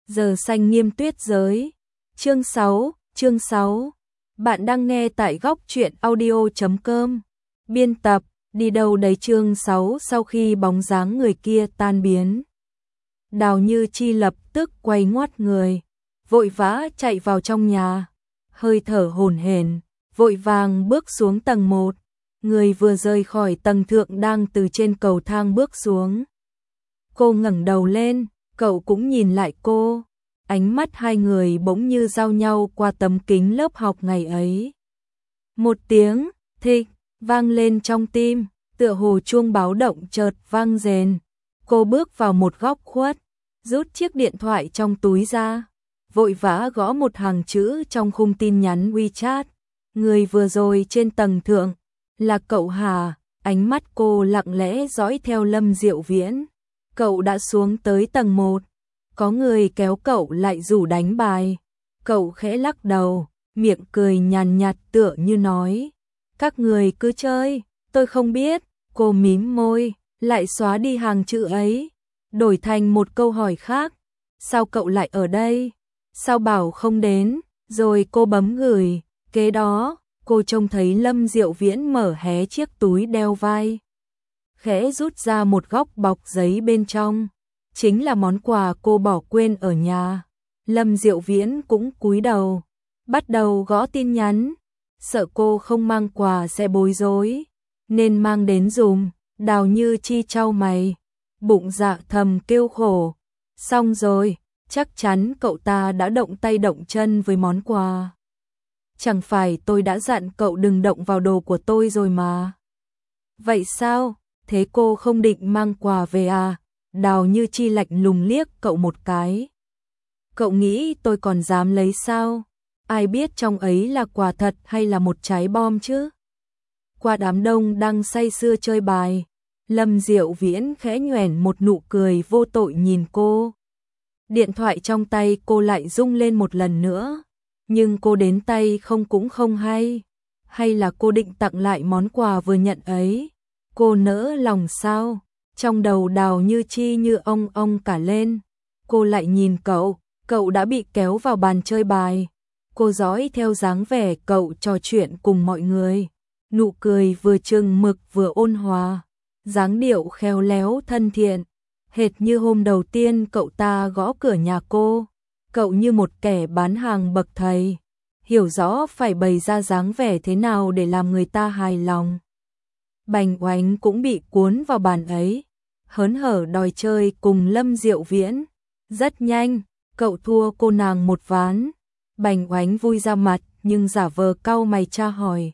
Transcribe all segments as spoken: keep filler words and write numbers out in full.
Giờ xanh nghiêm tuyết giới. Chương sáu, chương sáu. Bạn đang nghe tại góc truyện audio chấm com. Biên tập, đi đâu đấy chương sáu sau khi bóng dáng người kia tan biến. Đào Như Chi lập tức quay ngoắt người, vội vã chạy vào trong nhà, hơi thở hổn hển, vội vàng bước xuống tầng một. Người vừa rời khỏi tầng thượng đang từ trên cầu thang bước xuống. Cô ngẩng đầu lên, cậu cũng nhìn lại cô. Ánh mắt hai người bỗng như giao nhau qua tấm kính lớp học ngày ấy. Một tiếng thịch vang lên trong tim, tựa hồ chuông báo động chợt vang rền. Cô bước vào một góc khuất, rút chiếc điện thoại trong túi ra, vội vã gõ một hàng chữ trong khung tin nhắn WeChat. Người vừa rồi trên tầng thượng là cậu Hà. Ánh mắt cô lặng lẽ dõi theo Lâm Diệu Viễn. Cậu đã xuống tới tầng một. Có người kéo cậu lại rủ đánh bài. Cậu khẽ lắc đầu, miệng cười nhàn nhạt tựa như nói: các người cứ chơi, tôi không biết. Cô mím môi, lại xóa đi hàng chữ ấy, đổi thành một câu hỏi khác: sao cậu lại ở đây? Sao bảo không đến? Rồi cô bấm gửi. Kế đó, cô trông thấy Lâm Diệu Viễn mở hé chiếc túi đeo vai, khẽ rút ra một góc bọc giấy bên trong. Chính là món quà cô bỏ quên ở nhà. Lâm Diệu Viễn cũng cúi đầu, bắt đầu gõ tin nhắn. Sợ cô không mang quà sẽ bối rối, nên mang đến dùm. Đào Như Chi chau mày, bụng dạ thầm kêu khổ. Xong rồi, chắc chắn cậu ta đã động tay động chân với món quà. Chẳng phải tôi đã dặn cậu đừng động vào đồ của tôi rồi mà. Vậy sao? Thế cô không định mang quà về à? Đào Như Chi lạnh lùng liếc cậu một cái. Cậu nghĩ tôi còn dám lấy sao? Ai biết trong ấy là quà thật hay là một trái bom chứ? Qua đám đông đang say sưa chơi bài, Lâm Diệu Viễn khẽ nhoẻn một nụ cười vô tội nhìn cô. Điện thoại trong tay cô lại rung lên một lần nữa. Nhưng cô đến tay không cũng không hay. Hay là cô định tặng lại món quà vừa nhận ấy? Cô nỡ lòng sao? Trong đầu Đào Như Chi như ong ong cả lên. Cô lại nhìn cậu, cậu đã bị kéo vào bàn chơi bài. Cô dõi theo dáng vẻ cậu trò chuyện cùng mọi người. Nụ cười vừa chừng mực vừa ôn hòa, dáng điệu khéo léo thân thiện, hệt như hôm đầu tiên cậu ta gõ cửa nhà cô. Cậu như một kẻ bán hàng bậc thầy, hiểu rõ phải bày ra dáng vẻ thế nào để làm người ta hài lòng. Bành Oánh cũng bị cuốn vào bàn ấy, hớn hở đòi chơi cùng Lâm Diệu Viễn. Rất nhanh, cậu thua cô nàng một ván. Bành Oánh vui ra mặt nhưng giả vờ cau mày tra hỏi: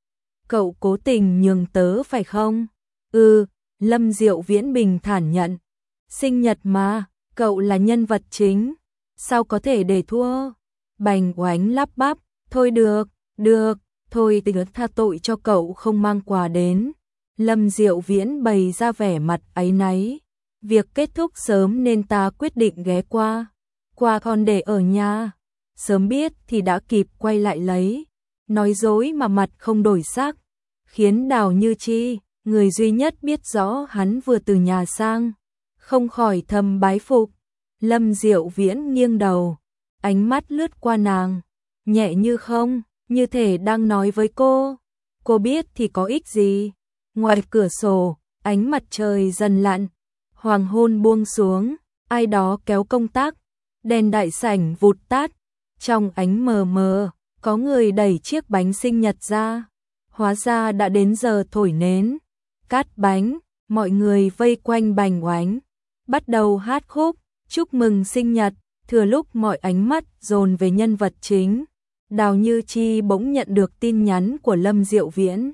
cậu cố tình nhường tớ phải không? Ừ, Lâm Diệu Viễn bình thản nhận. Sinh nhật mà, cậu là nhân vật chính, sao có thể để thua? Bành Oánh lắp bắp: thôi được, được, thôi tớ tha tội cho cậu không mang quà đến. Lâm Diệu Viễn bày ra vẻ mặt áy náy. Việc kết thúc sớm nên ta quyết định ghé qua. Quà còn để ở nhà. Sớm biết thì đã kịp quay lại lấy. Nói dối mà mặt không đổi sắc, khiến Đào Như Chi, người duy nhất biết rõ hắn vừa từ nhà sang, không khỏi thầm bái phục. Lâm Diệu Viễn nghiêng đầu, ánh mắt lướt qua nàng, nhẹ như không, như thể đang nói với cô. Cô biết thì có ích gì. Ngoài cửa sổ, ánh mặt trời dần lặn, hoàng hôn buông xuống, ai đó kéo công tắc, đèn đại sảnh vụt tắt. Trong ánh mờ mờ, có người đẩy chiếc bánh sinh nhật ra. Hóa ra đã đến giờ thổi nến, cắt bánh. Mọi người vây quanh Bành Oánh, bắt đầu hát khúc chúc mừng sinh nhật. Thừa lúc mọi ánh mắt dồn về nhân vật chính, Đào Như Chi bỗng nhận được tin nhắn của Lâm Diệu Viễn,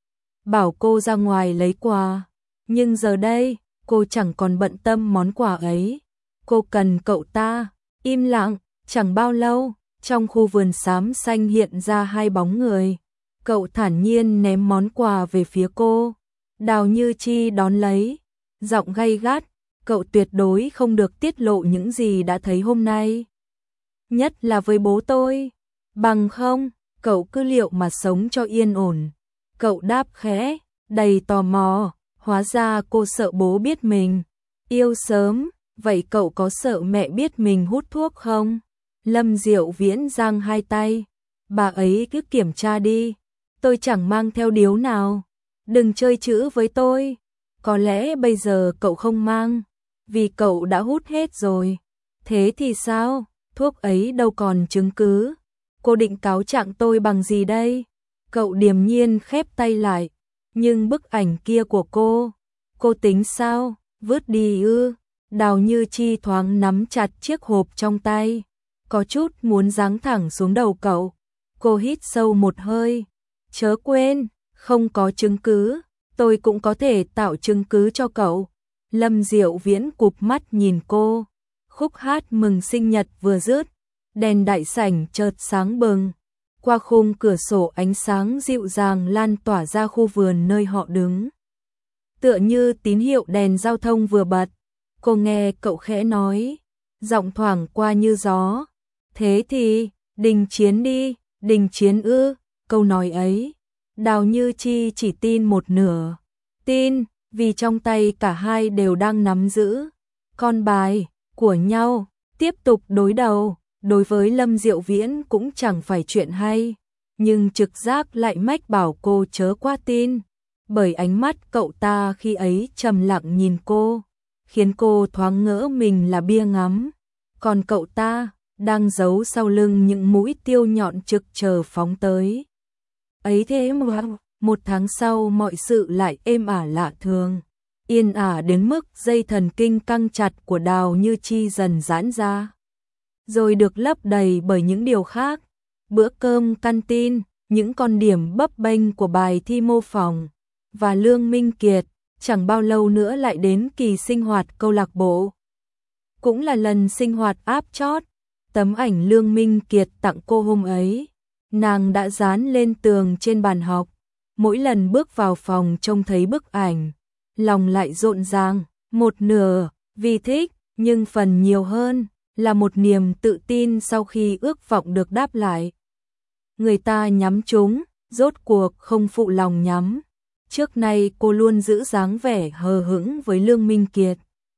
bảo cô ra ngoài lấy quà. Nhưng giờ đây, cô chẳng còn bận tâm món quà ấy. Cô cần cậu ta. Im lặng, chẳng bao lâu, trong khu vườn xám xanh hiện ra hai bóng người. Cậu thản nhiên ném món quà về phía cô. Đào Như Chi đón lấy, giọng gay gắt: cậu tuyệt đối không được tiết lộ những gì đã thấy hôm nay, nhất là với bố tôi. Bằng không, cậu cứ liệu mà sống cho yên ổn. Cậu đáp khẽ, đầy tò mò. Hóa ra cô sợ bố biết mình yêu sớm, vậy cậu có sợ mẹ biết mình hút thuốc không? Lâm Diệu Viễn giang hai tay, bà ấy cứ kiểm tra đi, tôi chẳng mang theo điếu nào, đừng chơi chữ với tôi. Có lẽ bây giờ cậu không mang, vì cậu đã hút hết rồi. Thế thì sao? Thuốc ấy đâu còn chứng cứ. Cô định cáo trạng tôi bằng gì đây? Cậu điềm nhiên khép tay lại. Nhưng bức ảnh kia của cô, cô tính sao? Vứt đi ư? Đào Như Chi thoáng nắm chặt chiếc hộp trong tay, có chút muốn giáng thẳng xuống đầu cậu. Cô hít sâu một hơi. Chớ quên, không có chứng cứ, tôi cũng có thể tạo chứng cứ cho cậu. Lâm Diệu Viễn cụp mắt nhìn cô. Khúc hát mừng sinh nhật vừa dứt, đèn đại sảnh chợt sáng bừng. Qua khung cửa sổ ánh sáng dịu dàng lan tỏa ra khu vườn nơi họ đứng. Tựa như tín hiệu đèn giao thông vừa bật, cô nghe cậu khẽ nói, giọng thoảng qua như gió. Thế thì, đình chiến đi, đình chiến ư? Câu nói ấy, Đào Như Chi chỉ tin một nửa. Tin, vì trong tay cả hai đều đang nắm giữ con bài của nhau, tiếp tục đối đầu. Đối với Lâm Diệu Viễn cũng chẳng phải chuyện hay, nhưng trực giác lại mách bảo cô chớ quá tin, bởi ánh mắt cậu ta khi ấy trầm lặng nhìn cô, khiến cô thoáng ngỡ mình là bia ngắm, còn cậu ta đang giấu sau lưng những mũi tiêu nhọn trực chờ phóng tới. Ấy thế mà, một tháng sau mọi sự lại êm ả lạ thường, yên ả đến mức dây thần kinh căng chặt của Đào Như Chi dần giãn ra, rồi được lấp đầy bởi những điều khác. Bữa cơm canteen, những con điểm bấp bênh của bài thi mô phỏng, và Lương Minh Kiệt, chẳng bao lâu nữa lại đến kỳ sinh hoạt câu lạc bộ. Cũng là lần sinh hoạt áp chót, tấm ảnh Lương Minh Kiệt tặng cô hôm ấy, nàng đã dán lên tường trên bàn học. Mỗi lần bước vào phòng trông thấy bức ảnh, lòng lại rộn ràng, một nửa vì thích, nhưng phần nhiều hơn là một niềm tự tin sau khi ước vọng được đáp lại. Người ta nhắm trúng, rốt cuộc không phụ lòng nhắm. Trước nay cô luôn giữ dáng vẻ hờ hững với Lương Minh Kiệt,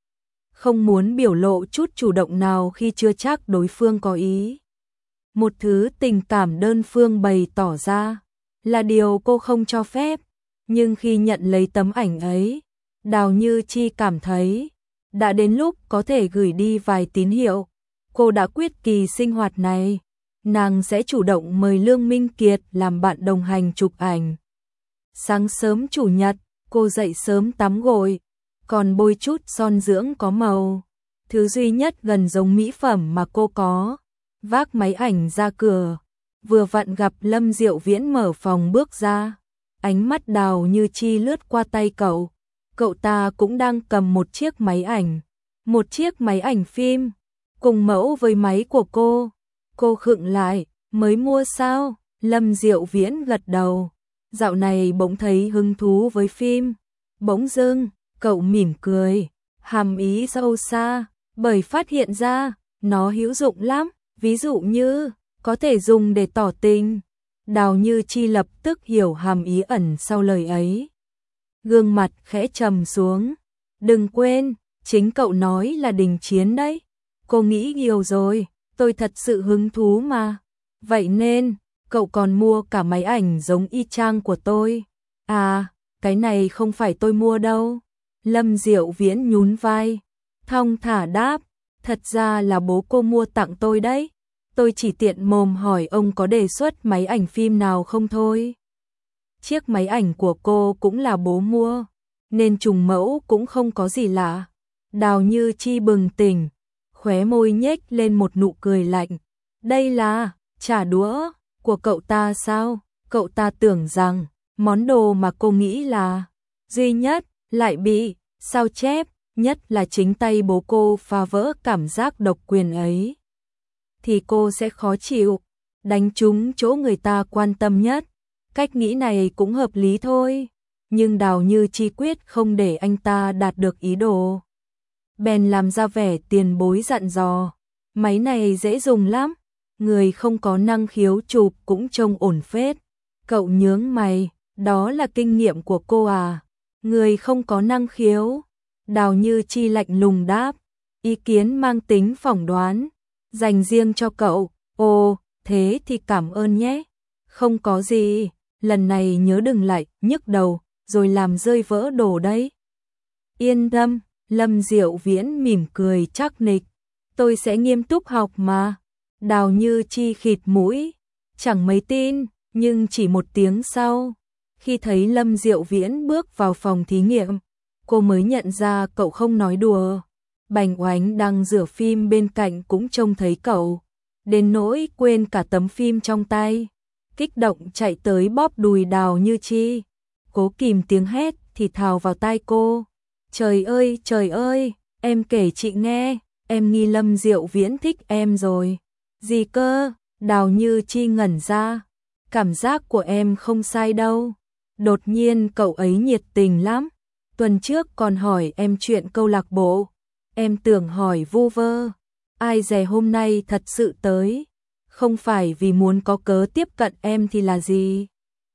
không muốn biểu lộ chút chủ động nào khi chưa chắc đối phương có ý. Một thứ tình cảm đơn phương bày tỏ ra là điều cô không cho phép, nhưng khi nhận lấy tấm ảnh ấy, Đào Như Chi cảm thấy đã đến lúc có thể gửi đi vài tín hiệu. Cô đã quyết kỳ sinh hoạt này, nàng sẽ chủ động mời Lương Minh Kiệt làm bạn đồng hành chụp ảnh. Sáng sớm chủ nhật, cô dậy sớm tắm gội, còn bôi chút son dưỡng có màu, thứ duy nhất gần giống mỹ phẩm mà cô có. Vác máy ảnh ra cửa, vừa vặn gặp Lâm Diệu Viễn mở phòng bước ra. Ánh mắt Đào Như Chi lướt qua tay cậu, cậu ta cũng đang cầm một chiếc máy ảnh, một chiếc máy ảnh phim, cùng mẫu với máy của cô. Cô khựng lại, mới mua sao? Lâm Diệu Viễn gật đầu, dạo này bỗng thấy hứng thú với phim. Bỗng dưng, cậu mỉm cười, hàm ý sâu xa, bởi phát hiện ra, nó hữu dụng lắm, ví dụ như, có thể dùng để tỏ tình. Đào Như Chi lập tức hiểu hàm ý ẩn sau lời ấy. Gương mặt khẽ trầm xuống, đừng quên, chính cậu nói là đình chiến đấy. Cô nghĩ nhiều rồi, tôi thật sự hứng thú mà. Vậy nên, cậu còn mua cả máy ảnh giống y chang của tôi. À, cái này không phải tôi mua đâu. Lâm Diệu Viễn nhún vai, thong thả đáp, thật ra là bố cô mua tặng tôi đấy. Tôi chỉ tiện mồm hỏi ông có đề xuất máy ảnh phim nào không thôi. Chiếc máy ảnh của cô cũng là bố mua, nên trùng mẫu cũng không có gì lạ. Đào Như Chi bừng tỉnh, khóe môi nhếch lên một nụ cười lạnh. Đây là trả đũa của cậu ta sao? Cậu ta tưởng rằng món đồ mà cô nghĩ là duy nhất lại bị sao chép, nhất là chính tay bố cô phá vỡ cảm giác độc quyền ấy, thì cô sẽ khó chịu, đánh trúng chỗ người ta quan tâm nhất. Cách nghĩ này cũng hợp lý thôi, nhưng Đào Như Chi quyết không để anh ta đạt được ý đồ. Bèn làm ra vẻ tiền bối dặn dò, máy này dễ dùng lắm, người không có năng khiếu chụp cũng trông ổn phết. Cậu nhướng mày, đó là kinh nghiệm của cô à? Người không có năng khiếu? Đào Như Chi lạnh lùng đáp, ý kiến mang tính phỏng đoán, dành riêng cho cậu. Ồ, thế thì cảm ơn nhé. Không có gì, lần này nhớ đừng lại nhức đầu, rồi làm rơi vỡ đồ đấy. Yên tâm, Lâm Diệu Viễn mỉm cười chắc nịch. Tôi sẽ nghiêm túc học mà. Đào Như Chi khịt mũi, chẳng mấy tin, nhưng chỉ một tiếng sau, khi thấy Lâm Diệu Viễn bước vào phòng thí nghiệm, cô mới nhận ra cậu không nói đùa. Bành Oánh đang rửa phim bên cạnh cũng trông thấy cậu, đến nỗi quên cả tấm phim trong tay, kích động chạy tới bóp đùi Đào Như Chi, cố kìm tiếng hét thì thào vào tai cô. Trời ơi, trời ơi, em kể chị nghe, em nghi Lâm Diệu Viễn thích em rồi. Gì cơ? Đào Như Chi ngẩn ra. Cảm giác của em không sai đâu. Đột nhiên cậu ấy nhiệt tình lắm. Tuần trước còn hỏi em chuyện câu lạc bộ. Em tưởng hỏi vu vơ. Ai dè hôm nay thật sự tới. Không phải vì muốn có cớ tiếp cận em thì là gì?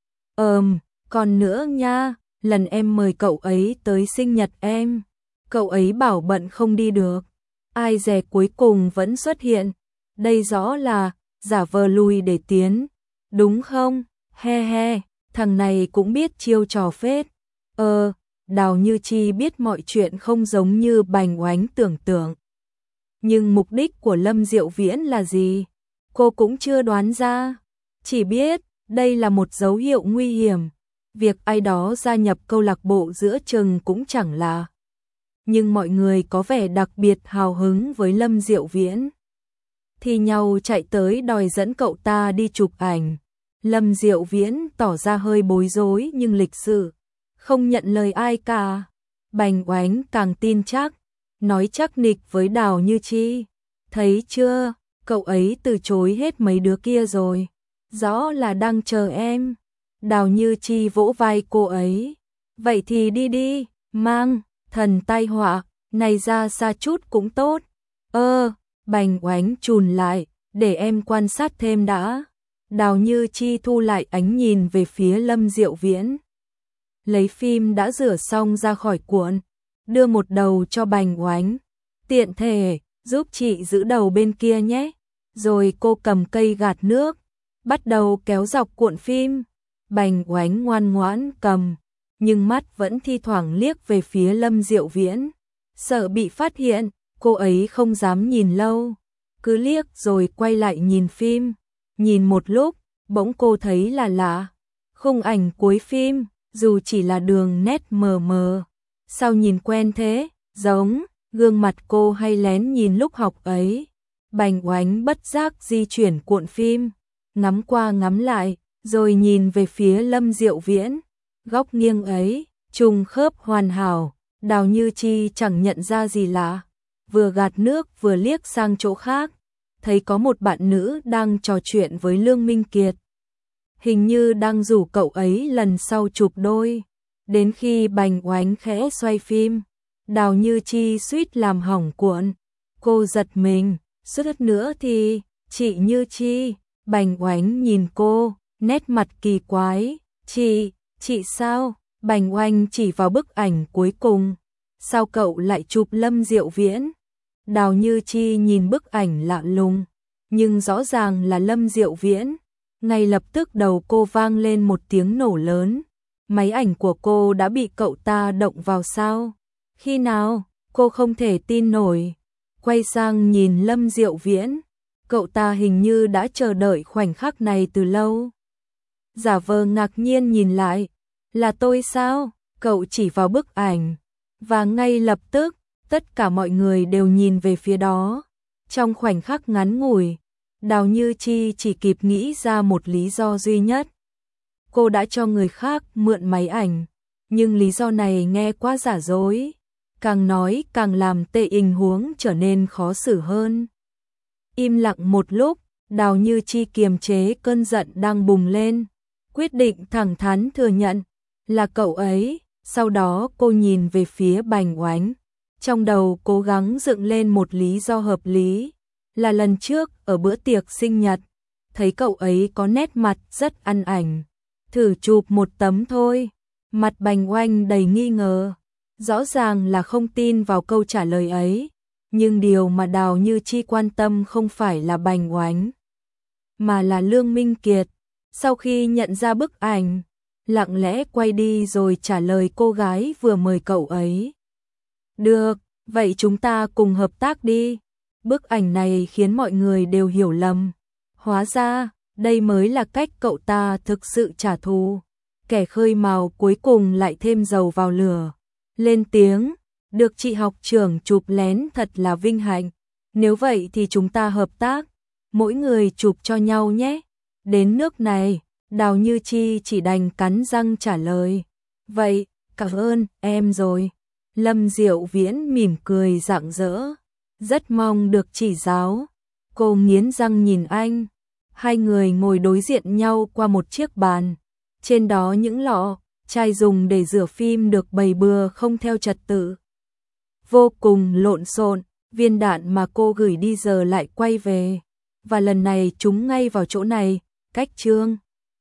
Ờm, còn nữa nha, lần em mời cậu ấy tới sinh nhật em, cậu ấy bảo bận không đi được. Ai dè cuối cùng vẫn xuất hiện. Đây rõ là giả vờ lùi để tiến, đúng không? He he, thằng này cũng biết chiêu trò phết. Ờ, Đào Như Chi biết mọi chuyện không giống như Bành Oánh tưởng tượng. Nhưng mục đích của Lâm Diệu Viễn là gì? Cô cũng chưa đoán ra. Chỉ biết, đây là một dấu hiệu nguy hiểm. Việc ai đó gia nhập câu lạc bộ giữa chừng cũng chẳng là. Nhưng mọi người có vẻ đặc biệt hào hứng với Lâm Diệu Viễn, thì nhau chạy tới đòi dẫn cậu ta đi chụp ảnh. Lâm Diệu Viễn tỏ ra hơi bối rối nhưng lịch sự, không nhận lời ai cả. Bành Oánh càng tin chắc, nói chắc nịch với Đào Như Chi. Thấy chưa, cậu ấy từ chối hết mấy đứa kia rồi. Rõ là đang chờ em. Đào Như Chi vỗ vai cô ấy. Vậy thì đi đi, mang thần tai họa này ra xa chút cũng tốt. Ơ, Bành Oánh chùn lại, để em quan sát thêm đã. Đào Như Chi thu lại ánh nhìn về phía Lâm Diệu Viễn. Lấy phim đã rửa xong ra khỏi cuộn, đưa một đầu cho Bành Oánh. Tiện thể, giúp chị giữ đầu bên kia nhé. Rồi cô cầm cây gạt nước, bắt đầu kéo dọc cuộn phim. Bành Oánh ngoan ngoãn cầm, nhưng mắt vẫn thi thoảng liếc về phía Lâm Diệu Viễn. Sợ bị phát hiện, cô ấy không dám nhìn lâu, cứ liếc rồi quay lại nhìn phim. Nhìn một lúc, bỗng cô thấy là lạ. Khung ảnh cuối phim, dù chỉ là đường nét mờ mờ, sao nhìn quen thế, giống gương mặt cô hay lén nhìn lúc học ấy. Bành Oánh bất giác di chuyển cuộn phim, ngắm qua ngắm lại, rồi nhìn về phía Lâm Diệu Viễn. Góc nghiêng ấy, trùng khớp hoàn hảo, Đào Như Chi chẳng nhận ra gì lạ. Vừa gạt nước vừa liếc sang chỗ khác, thấy có một bạn nữ đang trò chuyện với Lương Minh Kiệt. Hình như đang rủ cậu ấy lần sau chụp đôi. Đến khi Bành Oánh khẽ xoay phim, Đào Như Chi suýt làm hỏng cuộn. Cô giật mình, suýt nữa thì, chị Như Chi. Bành Oánh nhìn cô, nét mặt kỳ quái. Chị, chị sao? Bành Oanh chỉ vào bức ảnh cuối cùng. Sao cậu lại chụp Lâm Diệu Viễn? Đào Như Chi nhìn bức ảnh lạ lùng, nhưng rõ ràng là Lâm Diệu Viễn. Ngay lập tức đầu cô vang lên một tiếng nổ lớn. Máy ảnh của cô đã bị cậu ta động vào sao? Khi nào? Cô không thể tin nổi. Quay sang nhìn Lâm Diệu Viễn, cậu ta hình như đã chờ đợi khoảnh khắc này từ lâu. Giả vờ ngạc nhiên nhìn lại. Là tôi sao? Cậu chỉ vào bức ảnh. Và ngay lập tức, tất cả mọi người đều nhìn về phía đó. Trong khoảnh khắc ngắn ngủi, Đào Như Chi chỉ kịp nghĩ ra một lý do duy nhất. Cô đã cho người khác mượn máy ảnh, nhưng lý do này nghe quá giả dối. Càng nói càng làm tệ tình huống trở nên khó xử hơn. Im lặng một lúc, Đào Như Chi kiềm chế cơn giận đang bùng lên, quyết định thẳng thắn thừa nhận là cậu ấy. Sau đó cô nhìn về phía Bành Oánh, trong đầu cố gắng dựng lên một lý do hợp lý. Là lần trước ở bữa tiệc sinh nhật, thấy cậu ấy có nét mặt rất ăn ảnh, thử chụp một tấm thôi. Mặt Bành Oanh đầy nghi ngờ, rõ ràng là không tin vào câu trả lời ấy, Nhưng điều mà Đào Như Chi quan tâm không phải là Bành Oánh, mà là Lương Minh Kiệt. Sau khi nhận ra bức ảnh, lặng lẽ quay đi rồi trả lời cô gái vừa mời cậu ấy. Được, vậy chúng ta cùng hợp tác đi. Bức ảnh này khiến mọi người đều hiểu lầm. Hóa ra, đây mới là cách cậu ta thực sự trả thù. Kẻ khơi mào cuối cùng lại thêm dầu vào lửa. Lên tiếng, được chị học trưởng chụp lén thật là vinh hạnh. Nếu vậy thì chúng ta hợp tác, mỗi người chụp cho nhau nhé. Đến nước này, Đào Như Chi chỉ đành cắn răng trả lời. Vậy, cảm ơn em rồi. Lâm Diệu Viễn mỉm cười rạng rỡ. Rất mong được chỉ giáo. Cô nghiến răng nhìn anh. Hai người ngồi đối diện nhau qua một chiếc bàn. Trên đó những lọ, chai dùng để rửa phim được bày bừa không theo trật tự. Vô cùng lộn xộn, viên đạn mà cô gửi đi giờ lại quay về. Và lần này chúng ngay vào chỗ này, cách Trương